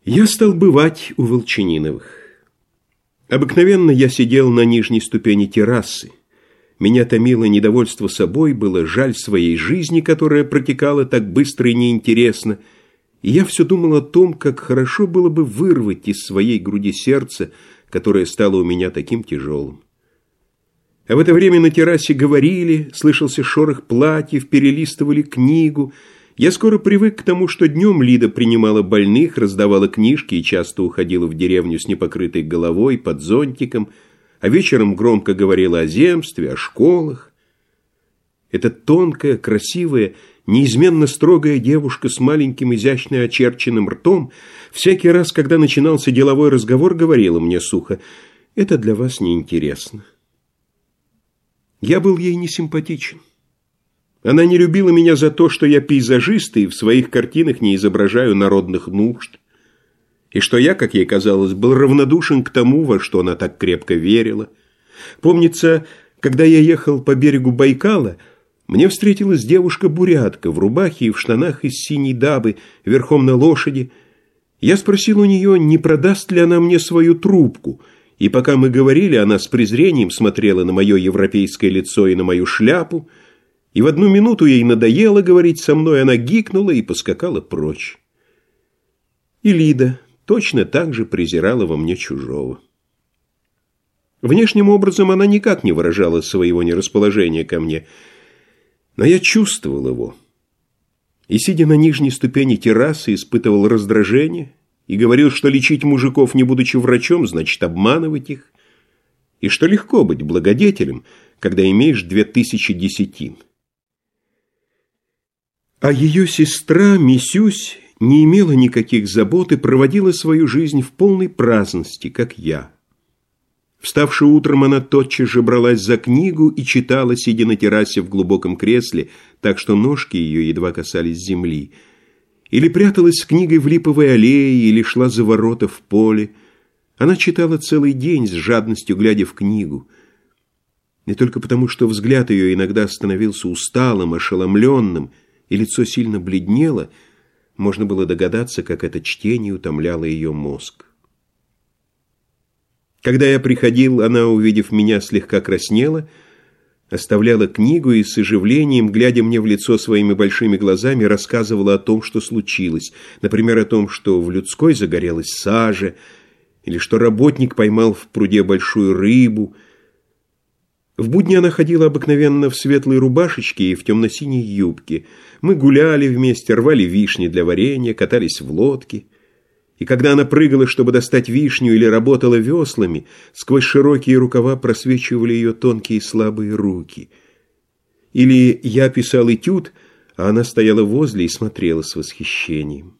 Я стал бывать у Волчаниновых. Обыкновенно я сидел на нижней ступени террасы. Меня томило недовольство собой, было жаль своей жизни, которая протекала так быстро и неинтересно, и я все думал о том, как хорошо было бы вырвать из своей груди сердце, которое стало у меня таким тяжелым. А в это время на террасе говорили, слышался шорох платьев, перелистывали книгу. Я скоро привык к тому, что днем Лида принимала больных, раздавала книжки и часто уходила в деревню с непокрытой головой, под зонтиком, а вечером громко говорила о земстве, о школах. Эта тонкая, красивая, неизменно строгая девушка с маленьким изящно очерченным ртом всякий раз, когда начинался деловой разговор, говорила мне сухо: «Это для вас неинтересно». Я был ей не симпатичен. Она не любила меня за то, что я пейзажист и в своих картинах не изображаю народных нужд, и что я, как ей казалось, был равнодушен к тому, во что она так крепко верила. Помнится, когда я ехал по берегу Байкала, мне встретилась девушка-бурятка в рубахе и в штанах из синей дабы, верхом на лошади. Я спросил у нее, не продаст ли она мне свою трубку, и пока мы говорили, она с презрением смотрела на мое европейское лицо и на мою шляпу, и в одну минуту ей надоело говорить со мной, она гикнула и поскакала прочь. И Лида точно так же презирала во мне чужого. Внешним образом она никак не выражала своего нерасположения ко мне, но я чувствовал его. И, сидя на нижней ступени террасы, испытывал раздражение и говорил, что лечить мужиков, не будучи врачом, значит обманывать их, и что легко быть благодетелем, когда имеешь 2000 десятин. А ее сестра, Мисюсь, не имела никаких забот и проводила свою жизнь в полной праздности, как я. Вставши утром, она тотчас же бралась за книгу и читала, сидя на террасе в глубоком кресле, так что ножки ее едва касались земли. Или пряталась с книгой в липовой аллее, или шла за ворота в поле. Она читала целый день с жадностью, глядя в книгу. И только потому, что взгляд ее иногда становился усталым, ошеломленным, и лицо сильно бледнело, можно было догадаться, как это чтение утомляло ее мозг. Когда я приходил, она, увидев меня, слегка краснела, оставляла книгу и с оживлением, глядя мне в лицо своими большими глазами, рассказывала о том, что случилось. Например, о том, что в людской загорелась сажа, или что работник поймал в пруде большую рыбу. В будни она ходила обыкновенно в светлой рубашечке и в темно-синей юбке. Мы гуляли вместе, рвали вишни для варенья, катались в лодке. И когда она прыгала, чтобы достать вишню, или работала веслами, сквозь широкие рукава просвечивали ее тонкие слабые руки. Или я писал этюд, а она стояла возле и смотрела с восхищением.